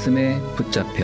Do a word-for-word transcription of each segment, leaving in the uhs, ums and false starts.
말씀에 붙잡혀.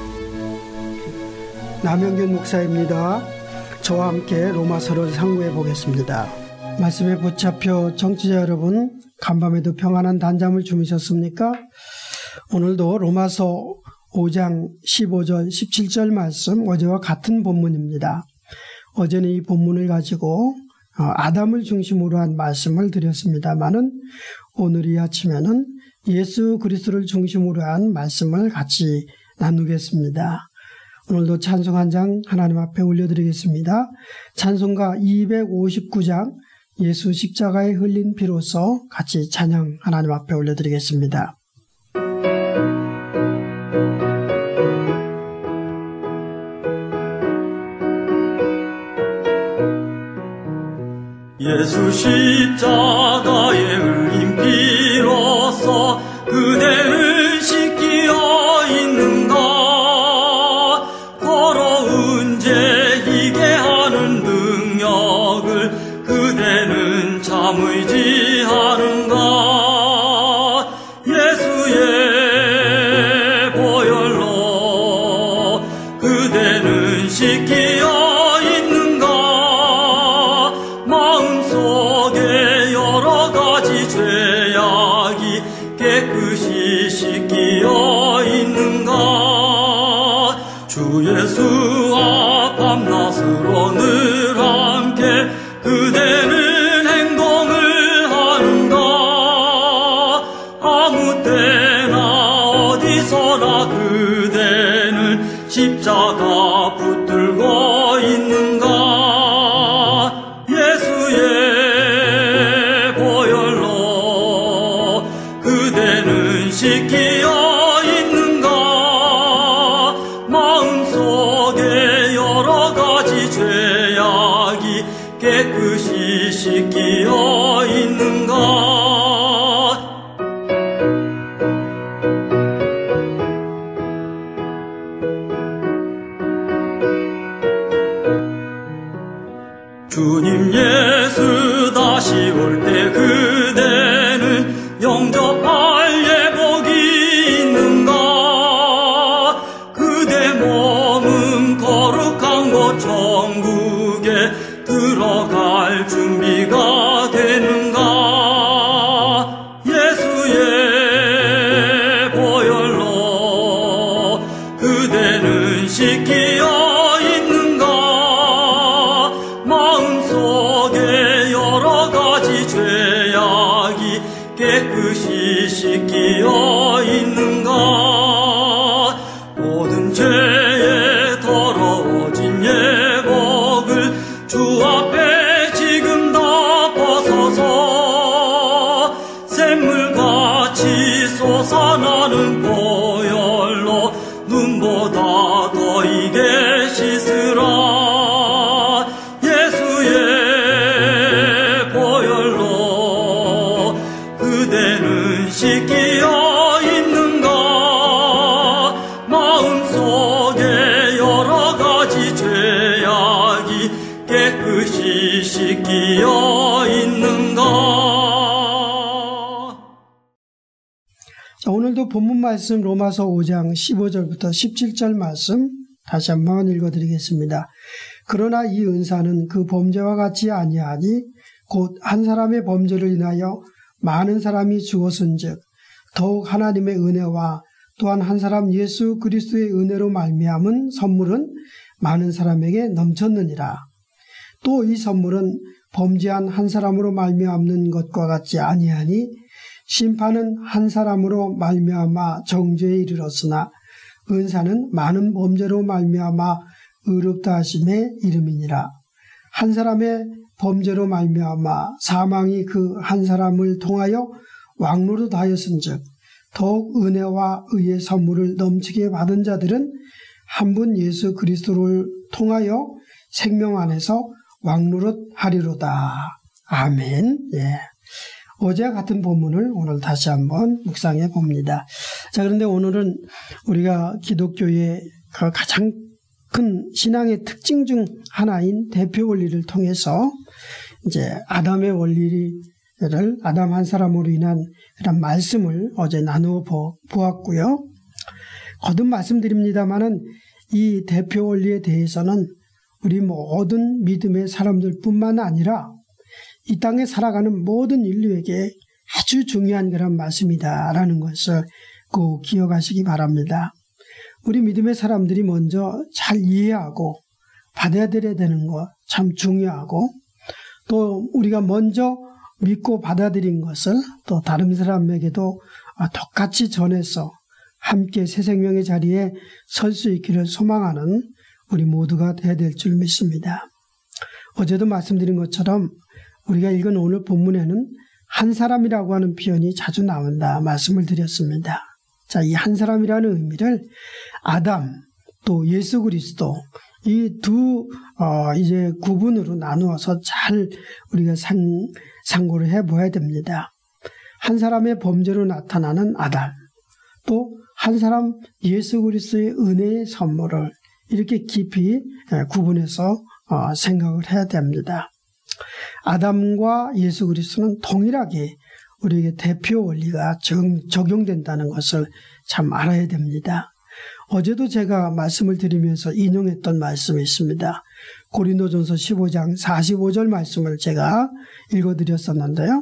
남영균 목사입니다. 저와 함께 로마서를 상고해 보겠습니다. 말씀에 붙잡혀 청취자 여러분, 간밤에도 평안한 단잠을 주무셨습니까? 오늘도 로마서 오 장 십오 절 십칠 절 말씀, 어제와 같은 본문입니다. 어제는 이 본문을 가지고 아담을 중심으로 한 말씀을 드렸습니다마는 오늘 이 아침에는 예수 그리스도를 중심으로 한 말씀을 같이 나누겠습니다. 오늘도 찬송 한 장 하나님 앞에 올려드리겠습니다. 찬송가 이백오십구 장 예수 십자가에 흘린 피로써 같이 찬양 하나님 앞에 올려드리겠습니다. 예수 십자가에 흘린 피로써 그대를 씻기어 있는가. 더러운 죄 이게 하는 능력을 그대는 참 의지하는가. 예수의 보혈로 그대는 씻기어 깨끗이 씻기어 있는가. 주 예수와 밤낮으로 늘 함께 그대는 행동을 하는가. 아무 때나 어디서나 그대는 십자가 붙들고 있는가. 예수의 씻기어 있는가. 마음속에 여러 가지 죄악이 깨끗이 씻기어 있는가. 주님 예수 다시 올 때 그대는 영접할 천국에 들어갈 준비가 되는가. 예수의 보혈로 그대는 씻기어 있는가. 마음속에 여러 가지 죄악이 깨끗이 씻기어 있는가. 모든 죄에 더러워진 예복을 주 앞에 지금 다 벗어서 샘물같이 솟아나는 보혈로 눈보다 더 이게 씻으라. 예수의 보혈로 그대는 씻기어 있는가. 마음속에 여러 가지 죄악이 깨끗이 씻기어 있는가. 자, 오늘도 본문 말씀 로마서 오 장 십오 절부터 십칠 절 말씀 다시 한번 읽어드리겠습니다. 그러나 이 은사는 그 범죄와 같이 아니하니 곧 한 사람의 범죄를 인하여 많은 사람이 죽었은즉 더욱 하나님의 은혜와 또한 한 사람 예수 그리스도의 은혜로 말미암은 선물은 많은 사람에게 넘쳤느니라. 또 이 선물은 범죄한 한 사람으로 말미암는 것과 같지 아니하니 심판은 한 사람으로 말미암아 정죄에 이르렀으나 은사는 많은 범죄로 말미암아 의롭다 하심의 이름이니라. 한 사람의 범죄로 말미암아 사망이 그 한 사람을 통하여 왕노릇 하였은즉 더욱 은혜와 의의 선물을 넘치게 받은 자들은 한 분 예수 그리스도를 통하여 생명 안에서 왕노릇 하리로다. 아멘. 예. 어제와 같은 본문을 오늘 다시 한번 묵상해 봅니다. 자, 그런데 오늘은 우리가 기독교의 그 가장 큰 신앙의 특징 중 하나인 대표 원리를 통해서 이제 아담의 원리를 아담 한 사람으로 인한 그런 말씀을 어제 나누어 보았고요. 거듭 말씀드립니다마는 이 대표 원리에 대해서는 우리 모든 믿음의 사람들뿐만 아니라 이 땅에 살아가는 모든 인류에게 아주 중요한 그런 말씀이다라는 것을 꼭 기억하시기 바랍니다. 우리 믿음의 사람들이 먼저 잘 이해하고 받아들여야 되는 것 참 중요하고, 또 우리가 먼저 믿고 받아들인 것을 또 다른 사람에게도 똑같이 전해서 함께 새 생명의 자리에 설 수 있기를 소망하는 우리 모두가 되어야 될 줄 믿습니다. 어제도 말씀드린 것처럼 우리가 읽은 오늘 본문에는 한 사람이라고 하는 표현이 자주 나온다 말씀을 드렸습니다. 자, 이 한 사람이라는 의미를 아담 또 예수 그리스도 이 두 어, 이제 구분으로 나누어서 잘 우리가 상, 상고를 해봐야 됩니다. 한 사람의 범죄로 나타나는 아담, 또 한 사람 예수 그리스도의 은혜의 선물을 이렇게 깊이 구분해서 어, 생각을 해야 됩니다. 아담과 예수 그리스도는 동일하게 우리에게 대표 원리가 적용된다는 것을 참 알아야 됩니다. 어제도 제가 말씀을 드리면서 인용했던 말씀이 있습니다. 고린도전서 십오 장 사십오 절 말씀을 제가 읽어드렸었는데요.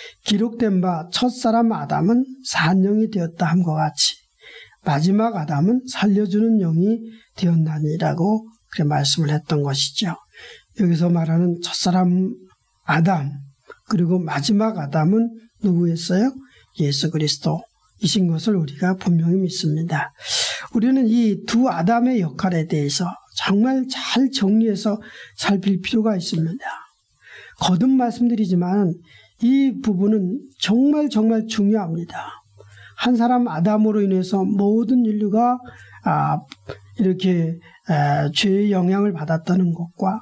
기록된 바 첫사람 아담은 산영이 되었다 함과 같이 마지막 아담은 살려주는 영이 되었나니라고 그렇게 말씀을 했던 것이죠. 여기서 말하는 첫사람 아담 그리고 마지막 아담은 누구였어요? 예수 그리스도이신 것을 우리가 분명히 믿습니다. 우리는 이 두 아담의 역할에 대해서 정말 잘 정리해서 살필 필요가 있습니다. 거듭 말씀드리지만 이 부분은 정말 정말 중요합니다. 한 사람 아담으로 인해서 모든 인류가 아, 이렇게 에, 죄의 영향을 받았다는 것과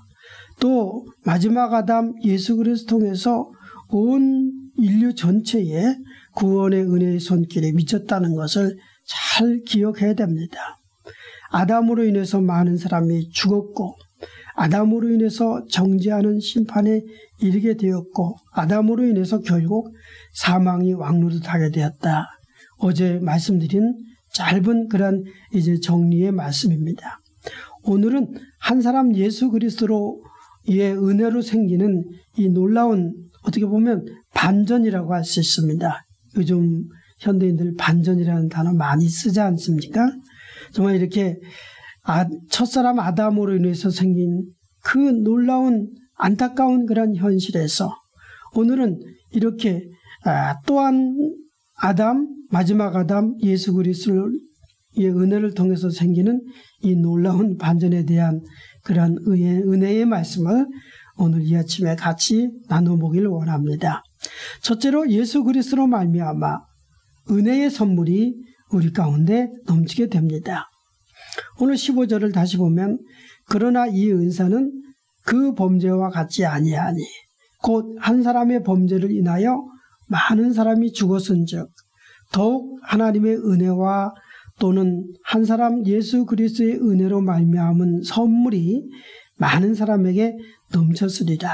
또 마지막 아담 예수 그리스도 통해서 온 인류 전체에 구원의 은혜의 손길에 미쳤다는 것을 잘 기억해야 됩니다. 아담으로 인해서 많은 사람이 죽었고 아담으로 인해서 정죄하는 심판에 이르게 되었고 아담으로 인해서 결국 사망이 왕노릇하게 되었다. 어제 말씀드린 짧은 그런 이제 정리의 말씀입니다. 오늘은 한 사람 예수 그리스도로의 은혜로 생기는 이 놀라운 어떻게 보면 반전이라고 할 수 있습니다. 요즘 현대인들 반전이라는 단어 많이 쓰지 않습니까? 정말 이렇게 아, 첫사람 아담으로 인해서 생긴 그 놀라운 안타까운 그런 현실에서 오늘은 이렇게 아, 또한 아담, 마지막 아담 예수 그리스도의 은혜를 통해서 생기는 이 놀라운 반전에 대한 그런 은혜, 은혜의 말씀을 오늘 이 아침에 같이 나눠보길 원합니다. 첫째로 예수 그리스도로 말미암아 은혜의 선물이 우리 가운데 넘치게 됩니다. 오늘 십오 절을 다시 보면 그러나 이 은사는 그 범죄와 같지 아니하니 곧 한 사람의 범죄를 인하여 많은 사람이 죽었은즉 더욱 하나님의 은혜와 또는 한 사람 예수 그리스도의 은혜로 말미암은 선물이 많은 사람에게 넘쳤으리라.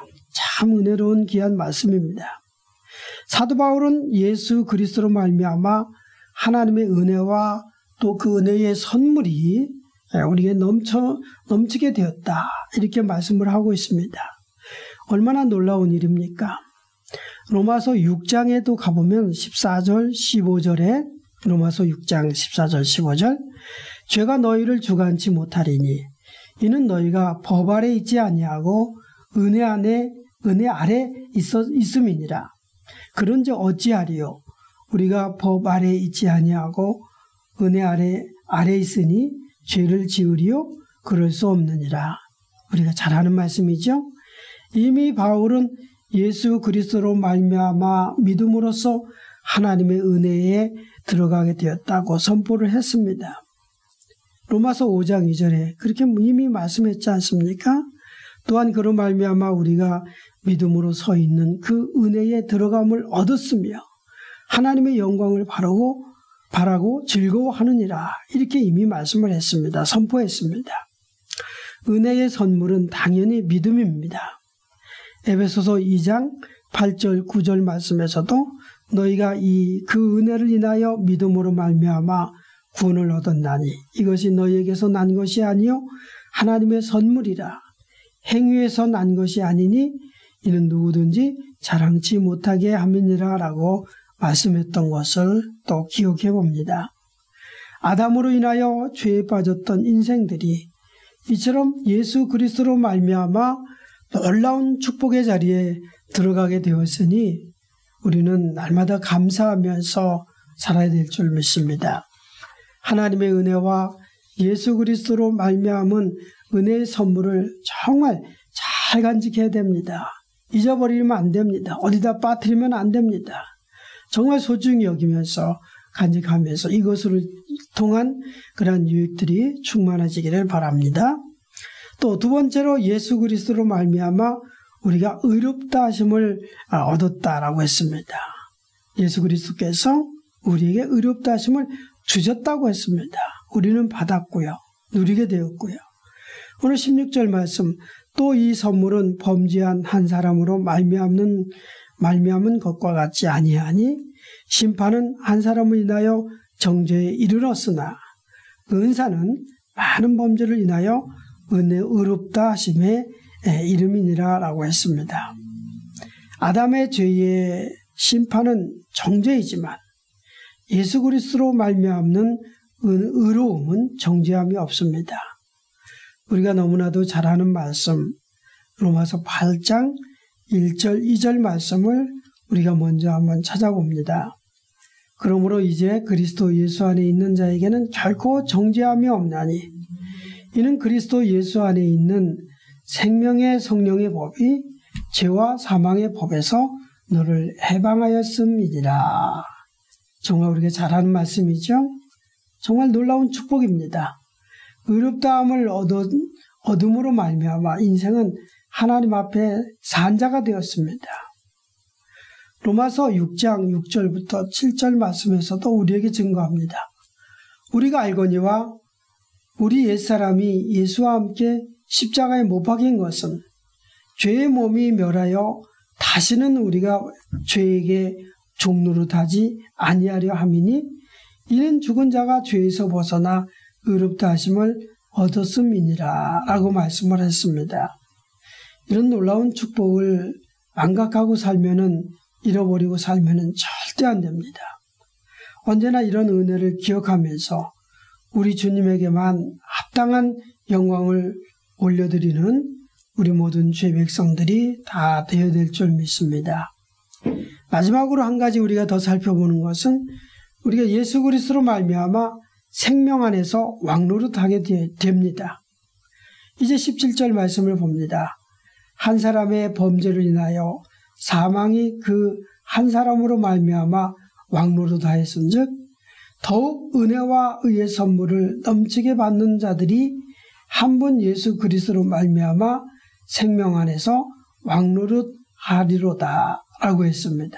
참 은혜로운 귀한 말씀입니다. 사도 바울은 예수 그리스도로 말미암아 하나님의 은혜와 또 그 은혜의 선물이 우리에게 넘쳐, 넘치게 되었다. 이렇게 말씀을 하고 있습니다. 얼마나 놀라운 일입니까? 로마서 육 장에도 가보면 십사 절, 십오 절에 로마서 육 장 십사 절, 십오 절 죄가 너희를 주관치 못하리니 이는 너희가 법 아래 있지 아니하고 은혜 안에 은혜 아래 있어, 있음이니라. 그런즉 어찌하리요? 우리가 법 아래 있지 아니하고 은혜 아래 아래 있으니 죄를 지으리요? 그럴 수 없느니라. 우리가 잘 아는 말씀이죠. 이미 바울은 예수 그리스도로 말미암아 믿음으로써 하나님의 은혜에 들어가게 되었다고 선포를 했습니다. 로마서 오 장 이 절에 그렇게 이미 말씀했지 않습니까? 또한 그로 말미암아 우리가 믿음으로 서 있는 그 은혜에 들어감을 얻었으며 하나님의 영광을 바라고 바라고 즐거워하느니라. 이렇게 이미 말씀을 했습니다. 선포했습니다. 은혜의 선물은 당연히 믿음입니다. 에베소서 이 장 팔 절 구 절 말씀에서도 너희가 이 그 은혜를 인하여 믿음으로 말미암아 구원을 얻었나니 이것이 너희에게서 난 것이 아니요 하나님의 선물이라. 행위에서 난 것이 아니니 이는 누구든지 자랑치 못하게 함이니라 라고 말씀했던 것을 또 기억해 봅니다. 아담으로 인하여 죄에 빠졌던 인생들이 이처럼 예수 그리스도로 말미암아 놀라운 축복의 자리에 들어가게 되었으니 우리는 날마다 감사하면서 살아야 될 줄 믿습니다. 하나님의 은혜와 예수 그리스도로 말미암은 은혜의 선물을 정말 잘 간직해야 됩니다. 잊어버리면 안 됩니다. 어디다 빠뜨리면 안 됩니다. 정말 소중히 여기면서 간직하면서 이것을 통한 그러한 유익들이 충만해지기를 바랍니다. 또 두 번째로 예수 그리스도로 말미암아 우리가 의롭다 하심을 얻었다라고 했습니다. 예수 그리스도께서 우리에게 의롭다 하심을 주셨다고 했습니다. 우리는 받았고요. 누리게 되었고요. 오늘 십육 절 말씀, 또 이 선물은 범죄한 한 사람으로 말미암는 말미암은 것과 같지 아니하니 심판은 한 사람을 인하여 정죄에 이르렀으나 은사는 많은 범죄를 인하여 은혜 의롭다 하심의 이름이니라 라고 했습니다. 아담의 죄의 심판은 정죄이지만 예수 그리스도로 말미암는 의로움은 정죄함이 없습니다. 우리가 너무나도 잘 아는 말씀 로마서 팔 장 일 절 이 절 말씀을 우리가 먼저 한번 찾아봅니다. 그러므로 이제 그리스도 예수 안에 있는 자에게는 결코 정죄함이 없나니 이는 그리스도 예수 안에 있는 생명의 성령의 법이 죄와 사망의 법에서 너를 해방하였음이니라. 정말 우리가 잘 아는 말씀이죠. 정말 놀라운 축복입니다. 의롭다함을 얻은, 얻음으로 말미암아 인생은 하나님 앞에 산 자가 되었습니다. 로마서 육 장 육 절부터 칠 절 말씀에서도 우리에게 증거합니다. 우리가 알거니와 우리 옛사람이 예수와 함께 십자가에 못 박힌 것은 죄의 몸이 멸하여 다시는 우리가 죄에게 종노릇하지 아니하려 함이니 이는 죽은 자가 죄에서 벗어나 의롭다 하심을 얻었음이니라 라고 말씀을 했습니다. 이런 놀라운 축복을 망각하고 살면은 잃어버리고 살면은 절대 안 됩니다. 언제나 이런 은혜를 기억하면서 우리 주님에게만 합당한 영광을 올려드리는 우리 모든 죄 백성들이 다 되어야 될 줄 믿습니다. 마지막으로 한 가지 우리가 더 살펴보는 것은 우리가 예수 그리스도로 말미암아 생명 안에서 왕노릇하게 됩니다. 이제 십칠 절 말씀을 봅니다. 한 사람의 범죄를 인하여 사망이 그 한 사람으로 말미암아 왕노릇하였은즉 더욱 은혜와 의의 선물을 넘치게 받는 자들이 한 분 예수 그리스도로 말미암아 생명 안에서 왕노릇하리로다 라고 했습니다.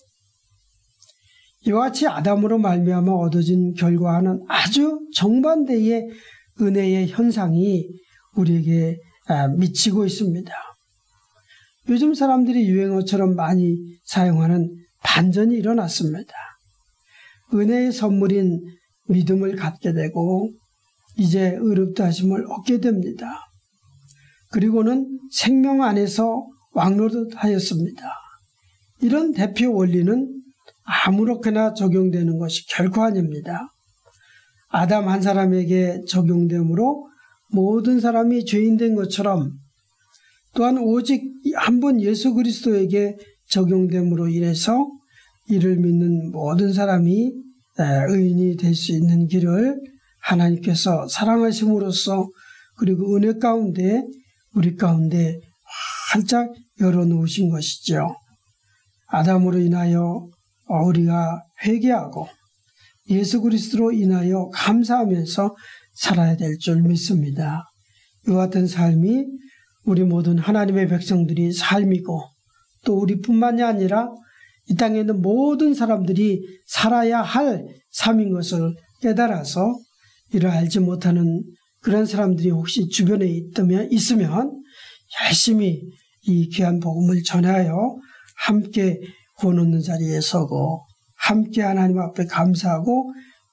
이와 같이 아담으로 말미암아 얻어진 결과는 아주 정반대의 은혜의 현상이 우리에게 미치고 있습니다. 요즘 사람들이 유행어처럼 많이 사용하는 반전이 일어났습니다. 은혜의 선물인 믿음을 갖게 되고 이제 의롭다 하심을 얻게 됩니다. 그리고는 생명 안에서 왕노릇하였습니다. 이런 대표 원리는 아무렇게나 적용되는 것이 결코 아닙니다. 아담 한 사람에게 적용되므로 모든 사람이 죄인 된 것처럼 또한 오직 한 분 예수 그리스도에게 적용됨으로 인해서 이를 믿는 모든 사람이 의인이 될 수 있는 길을 하나님께서 사랑하심으로써 그리고 은혜 가운데 우리 가운데 활짝 열어놓으신 것이죠. 아담으로 인하여 우리가 회개하고 예수 그리스도로 인하여 감사하면서 살아야 될 줄 믿습니다. 이와 같은 삶이 우리 모든 하나님의 백성들이 삶이고 또 우리뿐만이 아니라 이 땅에 있는 모든 사람들이 살아야 할 삶인 것을 깨달아서 이를 알지 못하는 그런 사람들이 혹시 주변에 있다면, 있으면 열심히 이 귀한 복음을 전하여 함께 구원 얻는 자리에 서고 함께 하나님 앞에 감사하고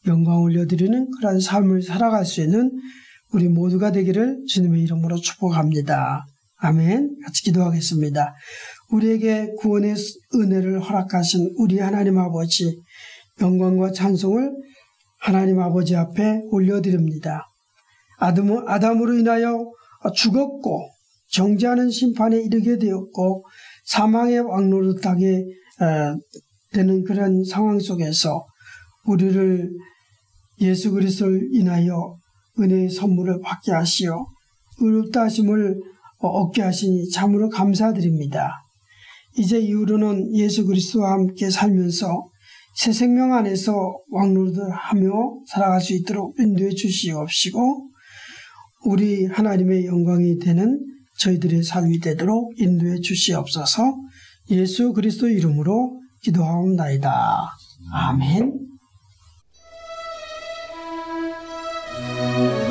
영광 올려드리는 그러한 삶을 살아갈 수 있는 우리 모두가 되기를 주님의 이름으로 축복합니다. 아멘. 같이 기도하겠습니다. 우리에게 구원의 은혜를 허락하신 우리 하나님 아버지, 영광과 찬송을 하나님 아버지 앞에 올려드립니다. 아담, 아담으로 인하여 죽었고 정죄하는 심판에 이르게 되었고 사망의 왕노릇하게 되는 그런 상황 속에서 우리를 예수 그리스도를 인하여 은혜의 선물을 받게 하시어 의롭다 하심을 얻게 하시니 참으로 감사드립니다. 이제 이후로는 예수 그리스도와 함께 살면서 새 생명 안에서 왕노릇을 하며 살아갈 수 있도록 인도해 주시옵시고 우리 하나님의 영광이 되는 저희들의 삶이 되도록 인도해 주시옵소서. 예수 그리스도 이름으로 기도하옵나이다. 아멘.